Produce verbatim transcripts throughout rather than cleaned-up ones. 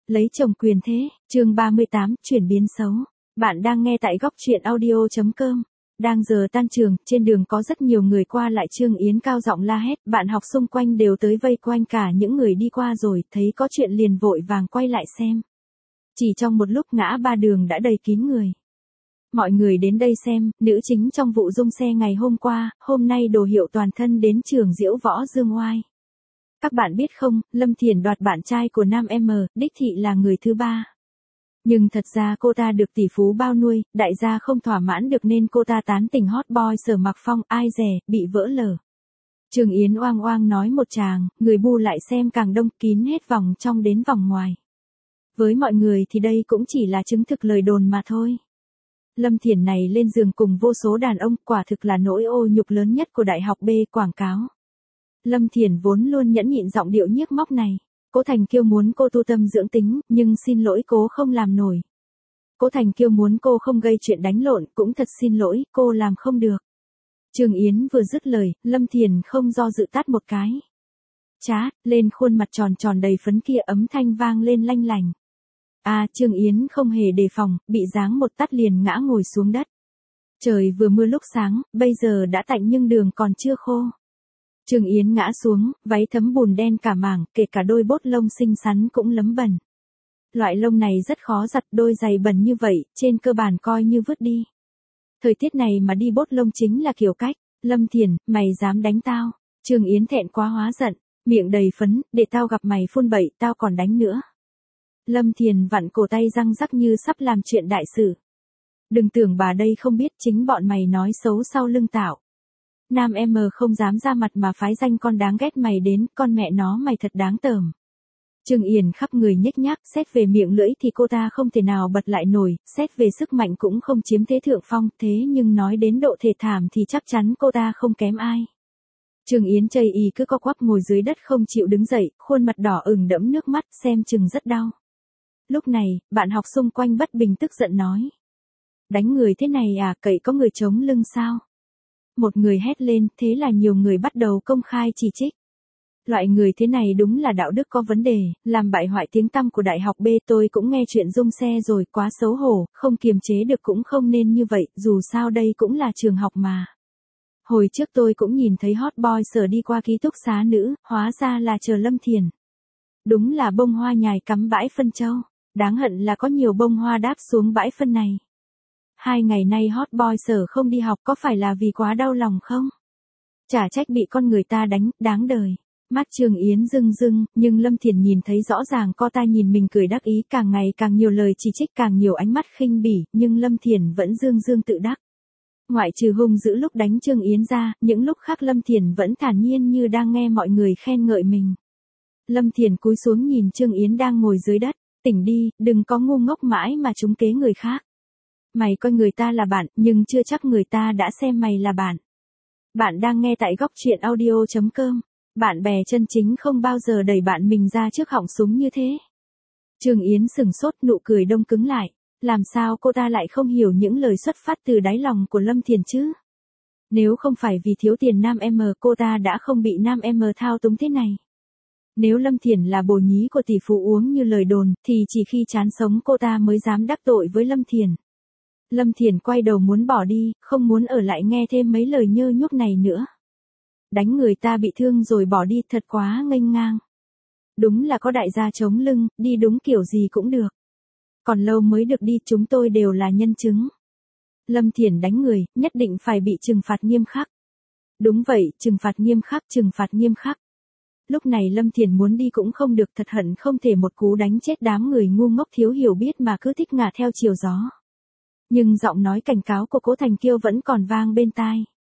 lấy chồng quyền thế, chương ba mươi tám, chuyển biến xấu. Bạn đang nghe tại góc truyện audio chấm com. Đang giờ tan trường, trên đường có rất nhiều người qua lại, Trương Yến cao giọng la hét, bạn học xung quanh đều tới vây quanh, cả những người đi qua rồi, thấy có chuyện liền vội vàng quay lại xem. Chỉ trong một lúc ngã ba đường đã đầy kín người. Mọi người đến đây xem, nữ chính trong vụ rung xe ngày hôm qua, hôm nay đồ hiệu toàn thân đến trường diễu võ dương oai. Các bạn biết không, Lâm Thiển đoạt bạn trai của Nam M, đích thị là người thứ ba. Nhưng thật ra cô ta được tỷ phú bao nuôi, đại gia không thỏa mãn được nên cô ta tán tỉnh hot boy Sở Mặc Phong, ai dè, bị vỡ lở. Trương Yến oang oang nói một tràng, người bu lại xem càng đông, kín hết vòng trong đến vòng ngoài. Với mọi người thì đây cũng chỉ là chứng thực lời đồn mà thôi. Lâm Thiển này lên giường cùng vô số đàn ông, quả thực là nỗi ô nhục lớn nhất của đại học B. Quảng cáo. Lâm Thiển vốn luôn nhẫn nhịn giọng điệu nhiếc móc này. Cố Thành Kiêu muốn cô tu tâm dưỡng tính, nhưng xin lỗi cô không làm nổi. Cố Thành Kiêu muốn cô không gây chuyện đánh lộn, cũng thật xin lỗi, cô làm không được. Trương Yến vừa dứt lời, Lâm Thiển không do dự tát một cái. Chát, lên khuôn mặt tròn tròn đầy phấn kia, âm thanh vang lên lanh lành. À, Trương Yến không hề đề phòng, bị giáng một tát liền ngã ngồi xuống đất. Trời vừa mưa lúc sáng, bây giờ đã tạnh nhưng đường còn chưa khô. Trương Yến ngã xuống, váy thấm bùn đen cả mảng, kể cả đôi bốt lông xinh xắn cũng lấm bẩn. Loại lông này rất khó giặt, đôi giày bẩn như vậy, trên cơ bản coi như vứt đi. Thời tiết này mà đi bốt lông chính là kiểu cách. Lâm Thiển, mày dám đánh tao? Trương Yến thẹn quá hóa giận, miệng đầy phấn, để tao gặp mày phun bậy, tao còn đánh nữa. Lâm Thiển vặn cổ tay răng rắc như sắp làm chuyện đại sự. Đừng tưởng bà đây không biết, chính bọn mày nói xấu sau lưng tạo. Nam M không dám ra mặt mà phái danh con đáng ghét mày đến, con mẹ nó mày thật đáng tởm. Trương Yến khắp người nhếch nhác, xét về miệng lưỡi thì cô ta không thể nào bật lại nổi, xét về sức mạnh cũng không chiếm thế thượng phong, thế nhưng nói đến độ thể thảm thì chắc chắn cô ta không kém ai. Trương Yến chây y cứ co quắp ngồi dưới đất không chịu đứng dậy, khuôn mặt đỏ ửng đẫm nước mắt, xem chừng rất đau. Lúc này, bạn học xung quanh bất bình tức giận nói. Đánh người thế này à, cậy có người chống lưng sao? Một người hét lên, thế là nhiều người bắt đầu công khai chỉ trích. Loại người thế này đúng là đạo đức có vấn đề, làm bại hoại tiếng tăm của đại học B. Tôi cũng nghe chuyện rung xe rồi, quá xấu hổ, không kiềm chế được cũng không nên như vậy, dù sao đây cũng là trường học mà. Hồi trước tôi cũng nhìn thấy hot boy Sở đi qua ký túc xá nữ, hóa ra là chờ Lâm Thiển. Đúng là bông hoa nhài cắm bãi phân châu, đáng hận là có nhiều bông hoa đáp xuống bãi phân này. Hai ngày nay hot boy Sở không đi học có phải là vì quá đau lòng không? Chả trách bị con người ta đánh, đáng đời. Mắt Trương Yến rưng rưng, nhưng Lâm Thiển nhìn thấy rõ ràng cô ta nhìn mình cười đắc ý, càng ngày càng nhiều lời chỉ trích, càng nhiều ánh mắt khinh bỉ, nhưng Lâm Thiển vẫn dương dương tự đắc. Ngoại trừ hung dữ lúc đánh Trương Yến ra, những lúc khác Lâm Thiển vẫn thản nhiên như đang nghe mọi người khen ngợi mình. Lâm Thiển cúi xuống nhìn Trương Yến đang ngồi dưới đất, tỉnh đi, đừng có ngu ngốc mãi mà trúng kế người khác. Mày coi người ta là bạn, nhưng chưa chắc người ta đã xem mày là bạn. Bạn đang nghe tại góc truyện audio chấm com. Bạn bè chân chính không bao giờ đẩy bạn mình ra trước họng súng như thế. Trương Yến sừng sốt, nụ cười đông cứng lại. Làm sao cô ta lại không hiểu những lời xuất phát từ đáy lòng của Lâm Thiển chứ? Nếu không phải vì thiếu tiền Nam M, cô ta đã không bị Nam M thao túng thế này. Nếu Lâm Thiển là bồ nhí của tỷ phú uống như lời đồn, thì chỉ khi chán sống cô ta mới dám đắc tội với Lâm Thiển. Lâm Thiển quay đầu muốn bỏ đi, không muốn ở lại nghe thêm mấy lời nhơ nhuốc này nữa. Đánh người ta bị thương rồi bỏ đi thật quá nghênh ngang. Đúng là có đại gia chống lưng, đi đúng kiểu gì cũng được. Còn lâu mới được đi, chúng tôi đều là nhân chứng. Lâm Thiển đánh người, nhất định phải bị trừng phạt nghiêm khắc. Đúng vậy, trừng phạt nghiêm khắc, trừng phạt nghiêm khắc. Lúc này Lâm Thiển muốn đi cũng không được, thật hận không thể một cú đánh chết đám người ngu ngốc thiếu hiểu biết mà cứ thích ngả theo chiều gió. Nhưng giọng nói cảnh cáo của Cố Thành Kiêu vẫn còn vang bên tai.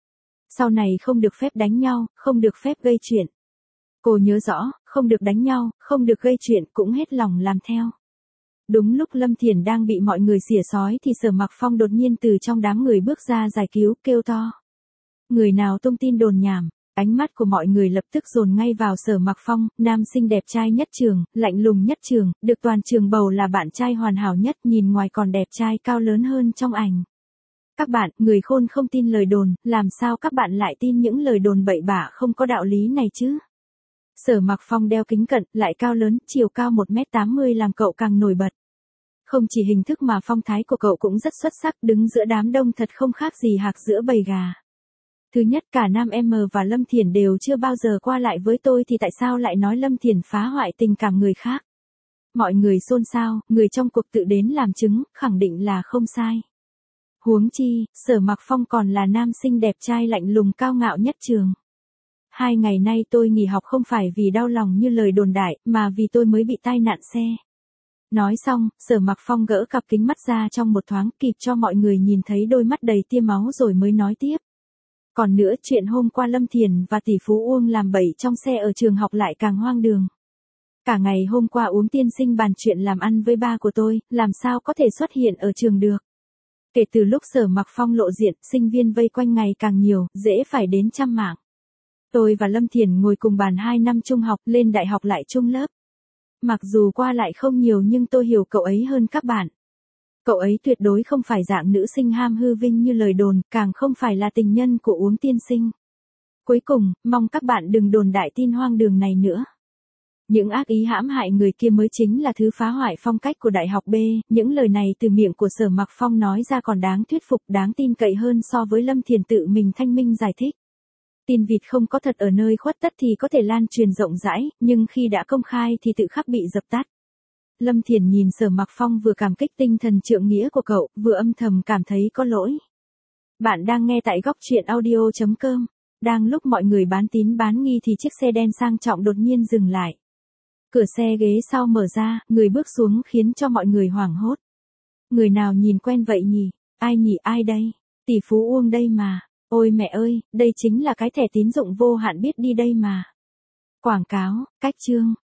Sau này không được phép đánh nhau, không được phép gây chuyện. Cô nhớ rõ, không được đánh nhau, không được gây chuyện, cũng hết lòng làm theo. Đúng lúc Lâm Thiển đang bị mọi người xỉa xói thì Sở Mặc Phong đột nhiên từ trong đám người bước ra giải cứu, kêu to. Người nào tung tin đồn nhảm? Ánh mắt của mọi người lập tức dồn ngay vào Sở Mặc Phong, nam sinh đẹp trai nhất trường, lạnh lùng nhất trường, được toàn trường bầu là bạn trai hoàn hảo nhất, nhìn ngoài còn đẹp trai cao lớn hơn trong ảnh. Các bạn, người khôn không tin lời đồn, làm sao các bạn lại tin những lời đồn bậy bạ không có đạo lý này chứ? Sở Mặc Phong đeo kính cận, lại cao lớn, chiều cao một mét tám mươi làm cậu càng nổi bật. Không chỉ hình thức mà phong thái của cậu cũng rất xuất sắc, đứng giữa đám đông thật không khác gì hạc giữa bầy gà. Thứ nhất, cả Nam M và Lâm Thiển đều chưa bao giờ qua lại với tôi thì tại sao lại nói Lâm Thiển phá hoại tình cảm người khác? Mọi người xôn xao, người trong cuộc tự đến làm chứng, khẳng định là không sai. Huống chi, Sở Mặc Phong còn là nam sinh đẹp trai lạnh lùng cao ngạo nhất trường. Hai ngày nay tôi nghỉ học không phải vì đau lòng như lời đồn đại, mà vì tôi mới bị tai nạn xe. Nói xong, Sở Mặc Phong gỡ cặp kính mắt ra trong một thoáng, kịp cho mọi người nhìn thấy đôi mắt đầy tia máu rồi mới nói tiếp. Còn nữa, chuyện hôm qua Lâm Thiển và tỷ phú Uông làm bậy trong xe ở trường học lại càng hoang đường. Cả ngày hôm qua Uống tiên sinh bàn chuyện làm ăn với ba của tôi, làm sao có thể xuất hiện ở trường được. Kể từ lúc Sở Mặc Phong lộ diện, sinh viên vây quanh ngày càng nhiều, dễ phải đến trăm mạng. Tôi và Lâm Thiển ngồi cùng bàn hai năm trung học, lên đại học lại chung lớp. Mặc dù qua lại không nhiều nhưng tôi hiểu cậu ấy hơn các bạn. Cậu ấy tuyệt đối không phải dạng nữ sinh ham hư vinh như lời đồn, càng không phải là tình nhân của Uống tiên sinh. Cuối cùng, mong các bạn đừng đồn đại tin hoang đường này nữa. Những ác ý hãm hại người kia mới chính là thứ phá hoại phong cách của Đại học B, những lời này từ miệng của Sở Mặc Phong nói ra còn đáng thuyết phục, đáng tin cậy hơn so với Lâm Thiển tự mình thanh minh giải thích. Tin vịt không có thật ở nơi khuất tất thì có thể lan truyền rộng rãi, nhưng khi đã công khai thì tự khắc bị dập tắt. Lâm Thiển nhìn Sở Mặc Phong vừa cảm kích tinh thần trượng nghĩa của cậu, vừa âm thầm cảm thấy có lỗi. Bạn đang nghe tại góc truyện audio chấm com. Đang lúc mọi người bán tín bán nghi thì chiếc xe đen sang trọng đột nhiên dừng lại. Cửa xe ghế sau mở ra, người bước xuống khiến cho mọi người hoảng hốt. Người nào nhìn quen vậy nhỉ? Ai nhỉ, ai đây? Tỷ phú Uông đây mà. Ôi mẹ ơi, đây chính là cái thẻ tín dụng vô hạn biết đi đây mà. Quảng cáo, cách chương.